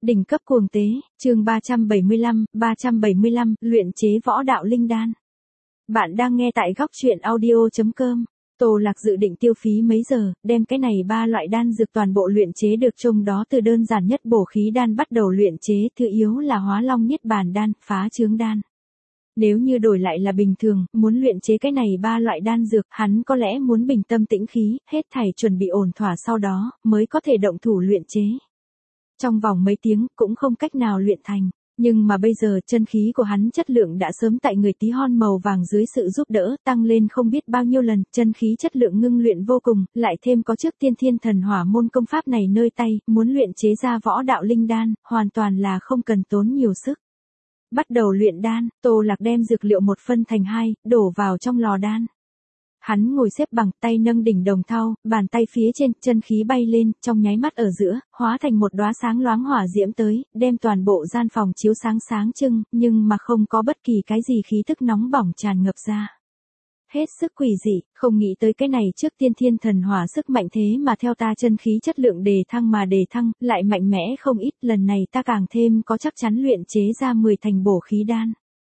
Đỉnh cấp cuồng tế, chương 375, luyện chế võ đạo linh đan. Bạn đang nghe tại góc truyện audio.com. Tô Lạc dự định tiêu phí mấy giờ, đem cái này 3 loại đan dược toàn bộ luyện chế được, trong đó từ đơn giản nhất bổ khí đan bắt đầu luyện chế, thứ yếu là hóa long niết bàn đan, phá chướng đan. Nếu như đổi lại là bình thường, muốn luyện chế cái này 3 loại đan dược, hắn có lẽ muốn bình tâm tĩnh khí, hết thảy chuẩn bị ổn thỏa sau đó, mới có thể động thủ luyện chế. Trong vòng mấy tiếng, cũng không cách nào luyện thành. Nhưng mà bây giờ, chân khí của hắn chất lượng đã sớm tại người tí hon màu vàng dưới sự giúp đỡ, tăng lên không biết bao nhiêu lần, chân khí chất lượng ngưng luyện vô cùng, lại thêm có trước tiên thiên thần hỏa môn công pháp này nơi tay, muốn luyện chế ra võ đạo linh đan, hoàn toàn là không cần tốn nhiều sức. Bắt đầu luyện đan, Tô Lạc đem dược liệu một phân thành 2, đổ vào trong lò đan. Hắn ngồi xếp bằng, tay nâng đỉnh đồng thau, bàn tay phía trên, chân khí bay lên, trong nháy mắt ở giữa, hóa thành một đóa sáng loáng hỏa diễm tới, đem toàn bộ gian phòng chiếu sáng sáng trưng, nhưng mà không có bất kỳ cái gì khí tức nóng bỏng tràn ngập ra. Hết sức quỷ dị, không nghĩ tới cái này trước tiên thiên thần hỏa sức mạnh thế mà theo ta chân khí chất lượng đề thăng mà đề thăng, lại mạnh mẽ không ít, lần này ta càng thêm có chắc chắn luyện chế ra 10 thành bổ khí đan.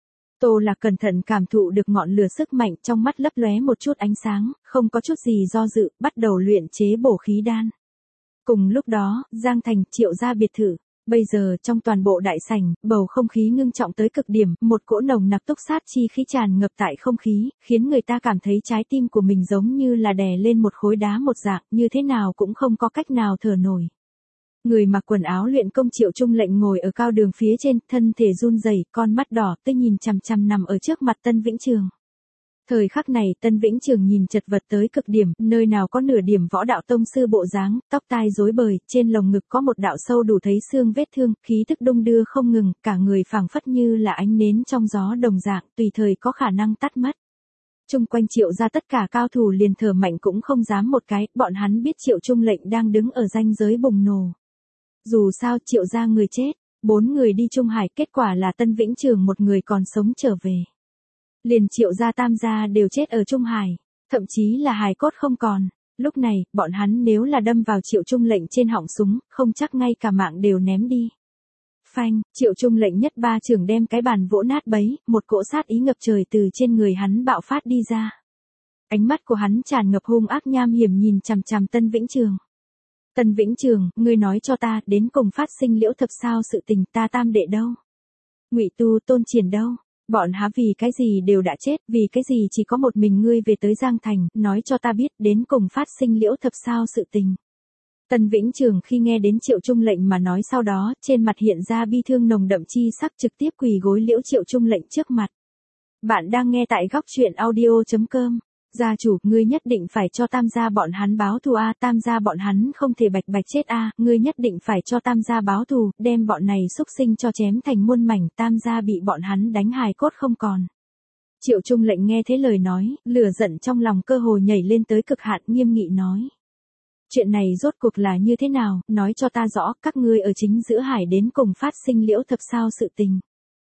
Tô Lạc cẩn thận cảm thụ được ngọn lửa sức mạnh, trong mắt lấp lóe một chút ánh sáng, không có chút gì do dự, bắt đầu luyện chế bổ khí đan. Cùng lúc đó, Giang Thành, Triệu gia biệt thự. Bây giờ trong toàn bộ đại sảnh, bầu không khí ngưng trọng tới cực điểm, một cỗ nồng nặc túc sát chi khí tràn ngập tại không khí, khiến người ta cảm thấy trái tim của mình giống như là đè lên một khối đá một dạng, như thế nào cũng không có cách nào thở nổi. Người mặc quần áo luyện công Triệu Trung Lệnh ngồi ở cao đường phía trên, thân thể run rẩy, con mắt đỏ tươi nhìn chằm chằm nằm ở trước mặt Tân Vĩnh Trường. Thời khắc này, Tân Vĩnh Trường nhìn chật vật tới cực điểm, nơi nào có nửa điểm võ đạo tông sư bộ dáng, tóc tai rối bời, trên lồng ngực có một đạo sâu đủ thấy xương vết thương, khí tức đung đưa không ngừng, cả người phảng phất như là ánh nến trong gió đồng dạng, tùy thời có khả năng tắt mất. Chung quanh Triệu gia tất cả cao thủ liền thở mạnh cũng không dám một cái, bọn hắn biết Triệu Trung Lệnh đang đứng ở ranh giới bùng nổ. Dù sao Triệu gia người chết, 4 người đi Trung Hải, kết quả là Tân Vĩnh Trường một người còn sống trở về. Liền Triệu gia Tam gia đều chết ở Trung Hải, thậm chí là hài cốt không còn. Lúc này, bọn hắn nếu là đâm vào Triệu Trung Lệnh trên họng súng, không chắc ngay cả mạng đều ném đi. Phanh, Triệu Trung Lệnh nhất ba chưởng đem cái bàn vỗ nát bấy, một cỗ sát ý ngập trời từ trên người hắn bạo phát đi ra. Ánh mắt của hắn tràn ngập hung ác nham hiểm nhìn chằm chằm Tân Vĩnh Trường. Tân Vĩnh Trường, ngươi nói cho ta, đến cùng phát sinh Liễu Thập sao sự tình, ta tam đệ đâu? Ngụy Tu, Tôn Triển đâu? Bọn há vì cái gì đều đã chết, vì cái gì chỉ có một mình ngươi về tới Giang Thành, nói cho ta biết, đến cùng phát sinh Liễu Thập sao sự tình. Tân Vĩnh Trường khi nghe đến Triệu Trung Lệnh mà nói sau đó, trên mặt hiện ra bi thương nồng đậm chi sắc, trực tiếp quỳ gối Liễu Triệu Trung Lệnh trước mặt. Bạn đang nghe tại góc truyện audio.com. Gia chủ, ngươi nhất định phải cho Tam gia bọn hắn báo thù a, Tam gia bọn hắn không thể bạch bạch chết a, ngươi nhất định phải cho Tam gia báo thù, đem bọn này xúc sinh cho chém thành muôn mảnh, Tam gia bị bọn hắn đánh hài cốt không còn. Triệu Trung Lệnh nghe thế lời nói, lửa giận trong lòng cơ hồ nhảy lên tới cực hạn, nghiêm nghị nói. Chuyện này rốt cuộc là như thế nào, nói cho ta rõ, các ngươi ở chính giữa hải đến cùng phát sinh Liễu Thập sao sự tình.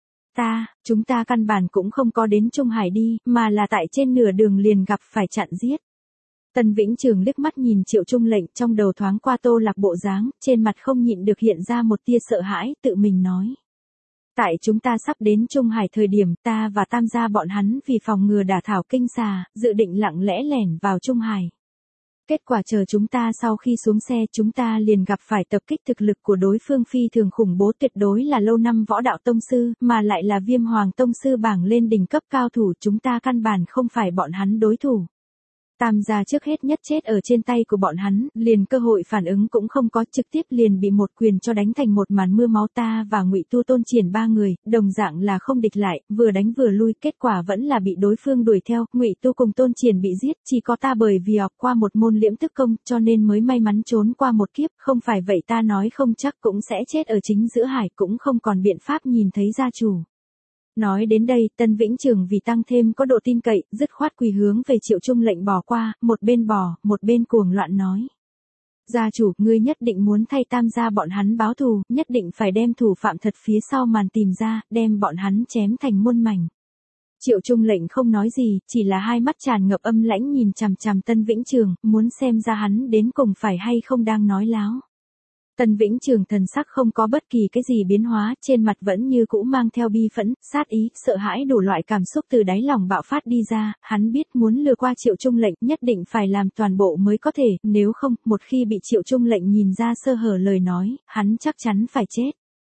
Chúng ta căn bản cũng không có đến Trung Hải đi, mà là tại trên nửa đường liền gặp phải chặn giết. Tân Vĩnh Trường liếc mắt nhìn Triệu Trung Lệnh, trong đầu thoáng qua Tô Lạc bộ dáng, trên mặt không nhịn được hiện ra một tia sợ hãi, tự mình nói. Tại chúng ta sắp đến Trung Hải thời điểm, ta và Tam gia bọn hắn vì phòng ngừa đả thảo kinh xà, dự định lặng lẽ lẻn vào Trung Hải. Kết quả chờ chúng ta sau khi xuống xe, chúng ta liền gặp phải tập kích, thực lực của đối phương phi thường khủng bố, tuyệt đối là lâu năm võ đạo tông sư, mà lại là Viêm Hoàng tông sư bảng lên đỉnh cấp cao thủ, chúng ta căn bản không phải bọn hắn đối thủ. Tam gia trước hết nhất chết ở trên tay của bọn hắn, liền cơ hội phản ứng cũng không có, trực tiếp liền bị một quyền cho đánh thành một màn mưa máu. Ta và Ngụy Tu, Tôn Triển 3 người, đồng dạng là không địch lại, vừa đánh vừa lui, kết quả vẫn là bị đối phương đuổi theo, Ngụy Tu cùng Tôn Triển bị giết, chỉ có ta bởi vì học qua một môn liễm tức công, cho nên mới may mắn trốn qua một kiếp, không phải vậy ta nói không chắc cũng sẽ chết ở chính giữa hải, cũng không còn biện pháp nhìn thấy gia chủ. Nói đến đây, Tân Vĩnh Trường vì tăng thêm có độ tin cậy, dứt khoát quỳ hướng về Triệu Trung Lệnh bỏ qua, một bên bỏ, một bên cuồng loạn nói. Gia chủ, ngươi nhất định muốn thay Tam gia bọn hắn báo thù, nhất định phải đem thủ phạm thật phía sau màn tìm ra, đem bọn hắn chém thành muôn mảnh. Triệu Trung Lệnh không nói gì, chỉ là hai mắt tràn ngập âm lãnh nhìn chằm chằm Tân Vĩnh Trường, muốn xem ra hắn đến cùng phải hay không đang nói láo. Tân Vĩnh Trường thần sắc không có bất kỳ cái gì biến hóa, trên mặt vẫn như cũ mang theo bi phẫn, sát ý, sợ hãi đủ loại cảm xúc từ đáy lòng bạo phát đi ra, hắn biết muốn lừa qua Triệu Trung Lệnh nhất định phải làm toàn bộ mới có thể, nếu không, một khi bị Triệu Trung Lệnh nhìn ra sơ hở lời nói, hắn chắc chắn phải chết.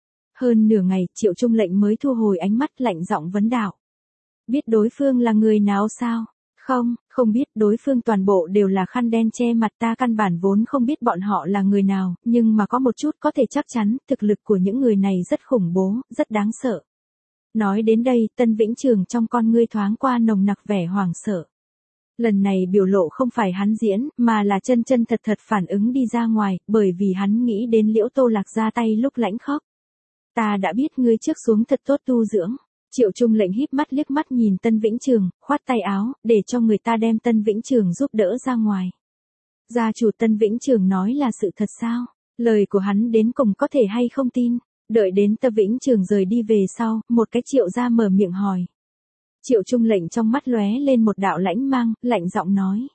Hơn nửa ngày, Triệu Trung Lệnh mới thu hồi ánh mắt lạnh giọng vấn đạo. Biết đối phương là người nào sao? Không biết, đối phương toàn bộ đều là khăn đen che mặt, ta căn bản vốn không biết bọn họ là người nào, nhưng mà có một chút có thể chắc chắn, thực lực của những người này rất khủng bố, rất đáng sợ. Nói đến đây, Tân Vĩnh Trường trong con ngươi thoáng qua nồng nặc vẻ hoảng sợ. Lần này biểu lộ không phải hắn diễn, mà là chân chân thật thật phản ứng đi ra ngoài, bởi vì hắn nghĩ đến Liễu Tô Lạc ra tay lúc lãnh khóc. Ta đã biết ngươi trước xuống thật tốt tu dưỡng. Triệu Trung Lệnh híp mắt liếc mắt nhìn Tân Vĩnh Trường, khoát tay áo, để cho người ta đem Tân Vĩnh Trường giúp đỡ ra ngoài. Gia chủ Tân Vĩnh Trường nói là sự thật sao? Lời của hắn đến cùng có thể hay không tin? Đợi đến Tân Vĩnh Trường rời đi về sau, một cái Triệu gia mở miệng hỏi. Triệu Trung Lệnh trong mắt lóe lên một đạo lãnh mang, lạnh giọng nói.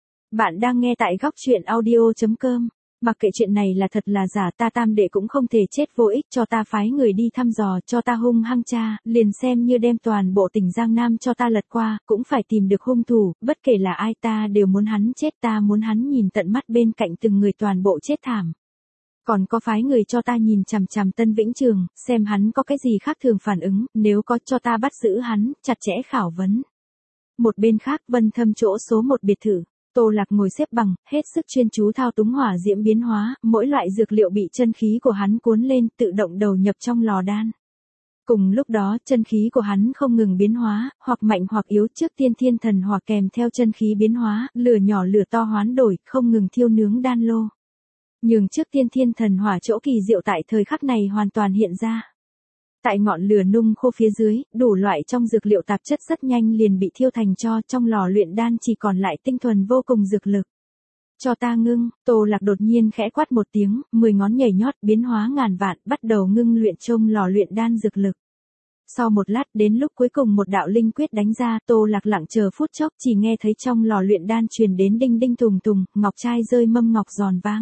Bạn đang nghe tại góc truyện audio.com. Mặc kệ chuyện này là thật là giả, ta Tam đệ cũng không thể chết vô ích, cho ta phái người đi thăm dò, cho ta hung hăng tra, liền xem như đem toàn bộ tỉnh Giang Nam cho ta lật qua, cũng phải tìm được hung thủ, bất kể là ai ta đều muốn hắn chết, ta muốn hắn nhìn tận mắt bên cạnh từng người toàn bộ chết thảm. Còn có phái người cho ta nhìn chằm chằm Tân Vĩnh Trường, xem hắn có cái gì khác thường phản ứng, nếu có cho ta bắt giữ hắn, chặt chẽ khảo vấn. Một bên khác, Vân Thâm chỗ số 1 biệt thự. Tô Lạc ngồi xếp bằng, hết sức chuyên chú thao túng hỏa diễm biến hóa, mỗi loại dược liệu bị chân khí của hắn cuốn lên, tự động đầu nhập trong lò đan. Cùng lúc đó, chân khí của hắn không ngừng biến hóa, hoặc mạnh hoặc yếu, trước tiên thiên thần hỏa kèm theo chân khí biến hóa, lửa nhỏ lửa to hoán đổi, không ngừng thiêu nướng đan lô. Nhưng trước tiên thiên thần hỏa chỗ kỳ diệu tại thời khắc này hoàn toàn hiện ra. Tại ngọn lửa nung khô phía dưới, đủ loại trong dược liệu tạp chất rất nhanh liền bị thiêu thành tro, trong lò luyện đan chỉ còn lại tinh thuần vô cùng dược lực. Cho ta ngưng, Tô Lạc đột nhiên khẽ quát một tiếng, 10 ngón nhảy nhót biến hóa ngàn vạn, bắt đầu ngưng luyện trong lò luyện đan dược lực. Sau một lát, đến lúc cuối cùng một đạo linh quyết đánh ra, Tô Lạc lặng chờ phút chốc, chỉ nghe thấy trong lò luyện đan truyền đến đinh đinh tùng tùng, ngọc trai rơi mâm ngọc giòn vang.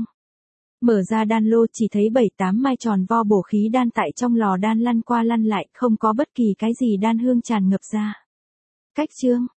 Mở ra đan lô chỉ thấy 7-8 mai tròn vo bổ khí đan tại trong lò đan lăn qua lăn lại, không có bất kỳ cái gì đan hương tràn ngập ra. Cách chương,